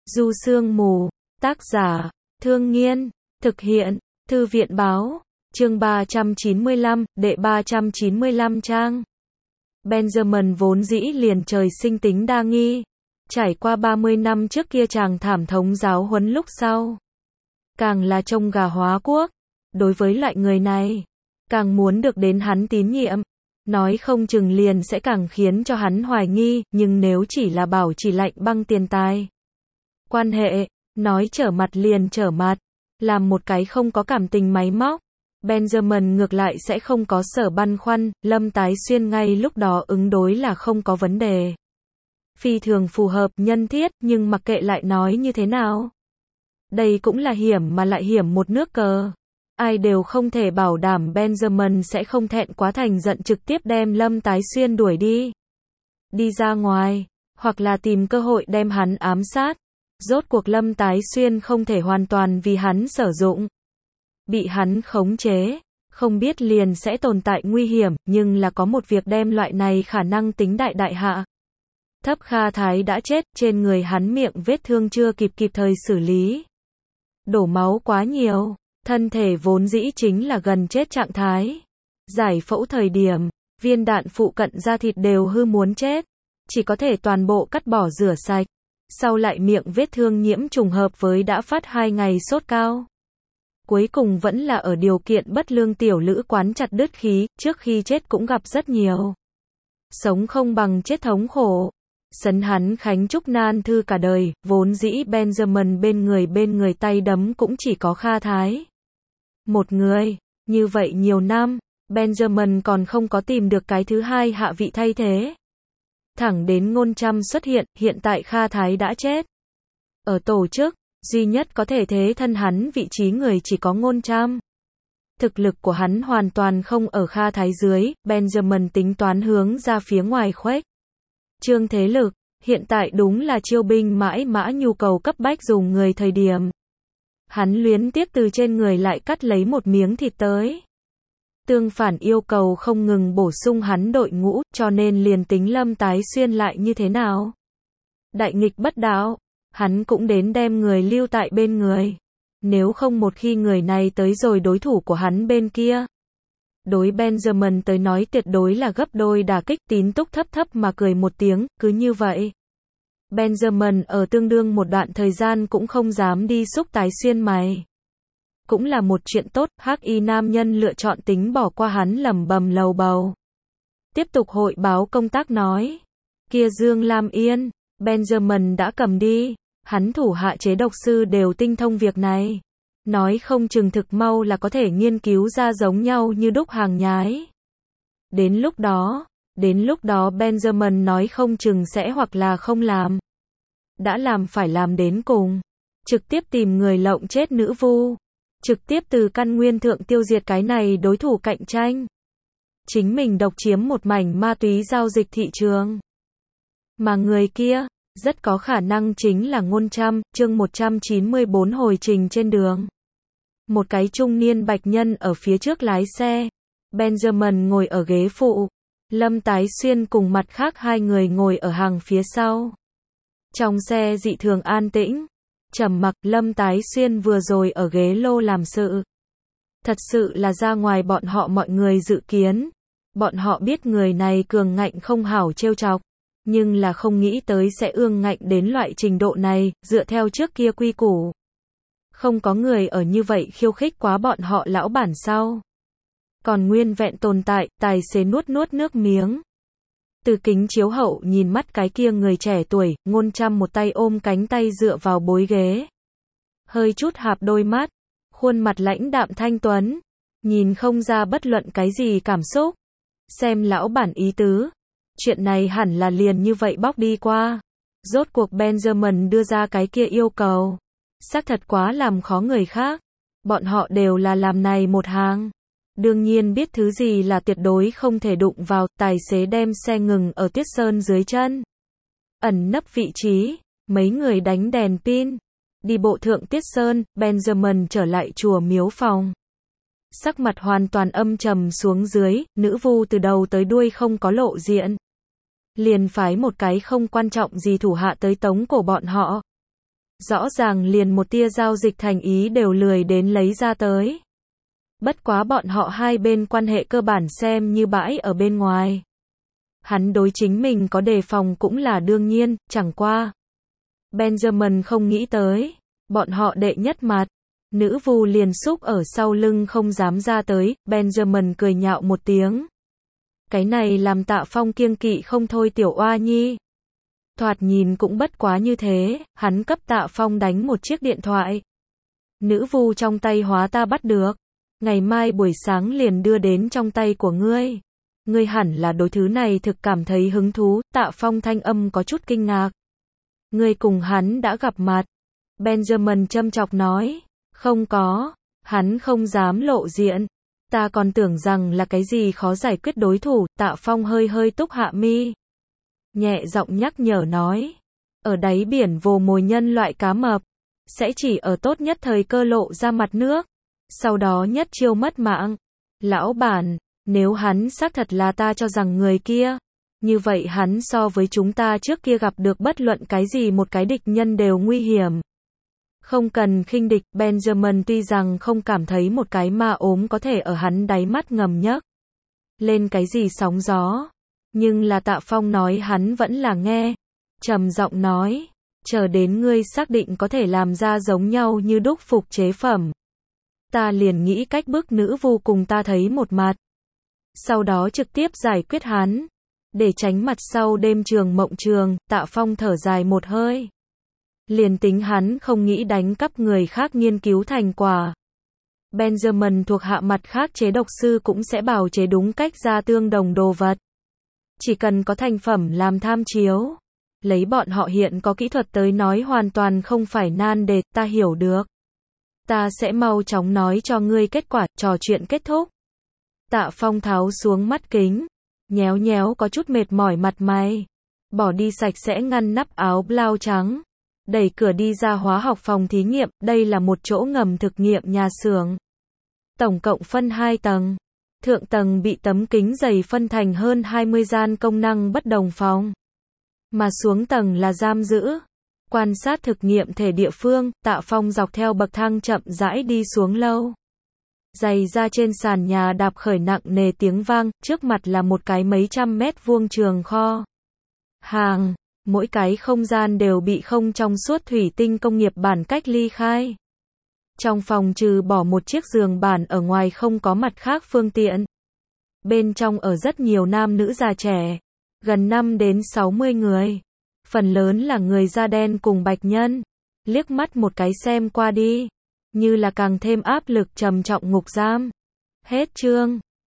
Du Sương Mù, tác giả, Thương Nghiên, thực hiện, Thư viện báo, chương 395, đệ 395 trang. Benjamin vốn dĩ liền trời sinh tính đa nghi. Trải qua 30 năm trước kia chàng thảm thống giáo huấn lúc sau. Càng là trông gà hóa quốc. Đối với loại người này, càng muốn được đến hắn tín nhiệm. Nói không chừng liền sẽ càng khiến cho hắn hoài nghi, nhưng nếu chỉ là bảo trì lạnh băng tiền tài. Quan hệ, nói trở mặt liền trở mặt, làm một cái không có cảm tình máy móc. Benjamin ngược lại sẽ không có sở băn khoăn, Lâm Tái Xuyên ngay lúc đó ứng đối là không có vấn đề. Phi thường phù hợp, nhân thiết, nhưng mặc kệ lại nói như thế nào. Đây cũng là hiểm mà lại hiểm một nước cờ. Ai đều không thể bảo đảm Benjamin sẽ không thẹn quá thành giận trực tiếp đem Lâm Tái Xuyên đuổi đi. Đi ra ngoài, hoặc là tìm cơ hội đem hắn ám sát. Rốt cuộc Lâm Tái Xuyên không thể hoàn toàn vì hắn sử dụng. Bị hắn khống chế, không biết liền sẽ tồn tại nguy hiểm, nhưng là có một việc đem loại này khả năng tính đại đại hạ. Thấp Kha Thái đã chết, trên người hắn miệng vết thương chưa kịp thời xử lý. Đổ máu quá nhiều, thân thể vốn dĩ chính là gần chết trạng thái. Giải phẫu thời điểm, viên đạn phụ cận da thịt đều hư muốn chết. Chỉ có thể toàn bộ cắt bỏ rửa sạch. Sau lại miệng vết thương nhiễm trùng hợp với đã phát 2 ngày sốt cao. Cuối cùng vẫn là ở điều kiện bất lương tiểu lữ quán chặt đứt khí, trước khi chết cũng gặp rất nhiều. Sống không bằng chết thống khổ. Sấn hắn khánh trúc nan thư cả đời, vốn dĩ Benjamin bên người tay đấm cũng chỉ có Kha Thái. Một người, như vậy nhiều năm, Benjamin còn không có tìm được cái thứ hai hạ vị thay thế. Thẳng đến Ngôn Trăm xuất hiện tại Kha Thái đã chết. Ở tổ chức, duy nhất có thể thế thân hắn vị trí người chỉ có Ngôn Trăm. Thực lực của hắn hoàn toàn không ở Kha Thái dưới, Benjamin tính toán hướng ra phía ngoài khuếch trương thế lực, hiện tại đúng là chiêu binh mãi mã nhu cầu cấp bách dùng người thời điểm. Hắn luyến tiếc từ trên người lại cắt lấy một miếng thịt tới. Tương phản yêu cầu không ngừng bổ sung hắn đội ngũ, cho nên liền tính Lâm Tái Xuyên lại như thế nào. Đại nghịch bất đạo, hắn cũng đến đem người lưu tại bên người. Nếu không một khi người này tới rồi đối thủ của hắn bên kia. Đối Benjamin tới nói tuyệt đối là gấp đôi đả kích. Tín Túc thấp thấp mà cười một tiếng, cứ như vậy. Benjamin ở tương đương một đoạn thời gian cũng không dám đi xúc Tái Xuyên mày. Cũng là một chuyện tốt, hắc y nam nhân lựa chọn tính bỏ qua hắn lẩm bẩm lầu bầu. Tiếp tục hội báo công tác nói. Kia Dương Lam Yên, Benjamin đã cầm đi. Hắn thủ hạ chế độc sư đều tinh thông việc này. Nói không chừng thực mau là có thể nghiên cứu ra giống nhau như đúc hàng nhái. Đến lúc đó Benjamin nói không chừng sẽ hoặc là không làm. Đã làm phải làm đến cùng. Trực tiếp tìm người lộng chết nữ vu. Trực tiếp từ căn nguyên thượng tiêu diệt cái này đối thủ cạnh tranh. Chính mình độc chiếm một mảnh ma túy giao dịch thị trường. Mà người kia, rất có khả năng chính là Ngôn Trăm, chương 194 hồi trình trên đường. Một cái trung niên bạch nhân ở phía trước lái xe. Benjamin ngồi ở ghế phụ. Lâm Tái Xuyên cùng mặt khác hai người ngồi ở hàng phía sau. Trong xe dị thường an tĩnh. Trầm mặc. Lâm Tái Xuyên vừa rồi ở ghế lô làm sự. Thật sự là ra ngoài bọn họ mọi người dự kiến. Bọn họ biết người này cường ngạnh không hảo trêu chọc. Nhưng là không nghĩ tới sẽ ương ngạnh đến loại trình độ này, dựa theo trước kia quy củ. Không có người ở như vậy khiêu khích quá bọn họ lão bản sau. Còn nguyên vẹn tồn tại, tài xế nuốt nước miếng. Từ kính chiếu hậu nhìn mắt cái kia người trẻ tuổi, Ngôn Trăm một tay ôm cánh tay dựa vào bối ghế. Hơi chút hạp đôi mắt, khuôn mặt lãnh đạm thanh tuấn, nhìn không ra bất luận cái gì cảm xúc. Xem lão bản ý tứ, chuyện này hẳn là liền như vậy bóc đi qua. Rốt cuộc Benjamin đưa ra cái kia yêu cầu, xác thật quá làm khó người khác. Bọn họ đều là làm này một hàng. Đương nhiên biết thứ gì là tuyệt đối không thể đụng vào. Tài xế đem xe ngừng ở Tuyết Sơn dưới chân. Ẩn nấp vị trí, mấy người đánh đèn pin. Đi bộ thượng Tuyết Sơn, Benjamin trở lại chùa miếu phòng. Sắc mặt hoàn toàn âm trầm xuống dưới, nữ vu từ đầu tới đuôi không có lộ diện. Liền phái một cái không quan trọng gì thủ hạ tới tống cổ bọn họ. Rõ ràng liền một tia giao dịch thành ý đều lười đến lấy ra tới. Bất quá bọn họ hai bên quan hệ cơ bản xem như bãi ở bên ngoài. Hắn đối chính mình có đề phòng cũng là đương nhiên, chẳng qua. Benjamin không nghĩ tới, bọn họ đệ nhất mặt. Nữ vu liền xúc ở sau lưng không dám ra tới, Benjamin cười nhạo một tiếng. Cái này làm Tạ Phong kiêng kỵ không thôi tiểu oa nhi. Thoạt nhìn cũng bất quá như thế, hắn cấp Tạ Phong đánh một chiếc điện thoại. Nữ vu trong tay hóa ta bắt được. Ngày mai buổi sáng liền đưa đến trong tay của ngươi. Ngươi hẳn là đối thứ này thực cảm thấy hứng thú, Tạ Phong thanh âm có chút kinh ngạc. Ngươi cùng hắn đã gặp mặt. Benjamin châm chọc nói. Không có, hắn không dám lộ diện. Ta còn tưởng rằng là cái gì khó giải quyết đối thủ, Tạ Phong hơi hơi túc hạ mi. Nhẹ giọng nhắc nhở nói. Ở đáy biển vồ mồi nhân loại cá mập. Sẽ chỉ ở tốt nhất thời cơ lộ ra mặt nước. Sau đó nhất chiêu mất mạng. Lão bản, nếu hắn xác thật là ta cho rằng người kia. Như vậy hắn so với chúng ta trước kia gặp được bất luận cái gì một cái địch nhân đều nguy hiểm. Không cần khinh địch, Benjamin tuy rằng không cảm thấy một cái ma ốm có thể ở hắn đáy mắt ngầm nhấc lên cái gì sóng gió. Nhưng là Tạ Phong nói hắn vẫn là nghe. Trầm giọng nói, chờ đến ngươi xác định có thể làm ra giống nhau như đúc phục chế phẩm. Ta liền nghĩ cách bức nữ vu cùng ta thấy một mặt. Sau đó trực tiếp giải quyết hắn. Để tránh mặt sau đêm trường mộng trường, Tạ Phong thở dài một hơi. Liền tính hắn không nghĩ đánh cắp người khác nghiên cứu thành quả. Benjamin thuộc hạ mặt khác chế độc sư cũng sẽ bào chế đúng cách ra tương đồng đồ vật. Chỉ cần có thành phẩm làm tham chiếu. Lấy bọn họ hiện có kỹ thuật tới nói hoàn toàn không phải nan đề, ta hiểu được. Ta sẽ mau chóng nói cho ngươi kết quả, trò chuyện kết thúc. Tạ Phong tháo xuống mắt kính. Nhéo nhéo có chút mệt mỏi mặt mày. Bỏ đi sạch sẽ ngăn nắp áo blau trắng. Đẩy cửa đi ra hóa học phòng thí nghiệm, đây là một chỗ ngầm thực nghiệm nhà xưởng. Tổng cộng phân 2 tầng. Thượng tầng bị tấm kính dày phân thành hơn 20 gian công năng bất đồng phòng. Mà xuống tầng là giam giữ. Quan sát thực nghiệm thể địa phương, Tạ Phong dọc theo bậc thang chậm rãi đi xuống lâu. Giày ra trên sàn nhà đạp khởi nặng nề tiếng vang, trước mặt là một cái mấy trăm mét vuông trường kho. Hàng, mỗi cái không gian đều bị không trong suốt thủy tinh công nghiệp bản cách ly khai. Trong phòng trừ bỏ một chiếc giường bản ở ngoài không có mặt khác phương tiện. Bên trong ở rất nhiều nam nữ già trẻ, gần 5 đến 60 người. Phần lớn là người da đen cùng bạch nhân. Liếc mắt một cái xem qua đi, như là càng thêm áp lực trầm trọng ngục giam. Hết chương.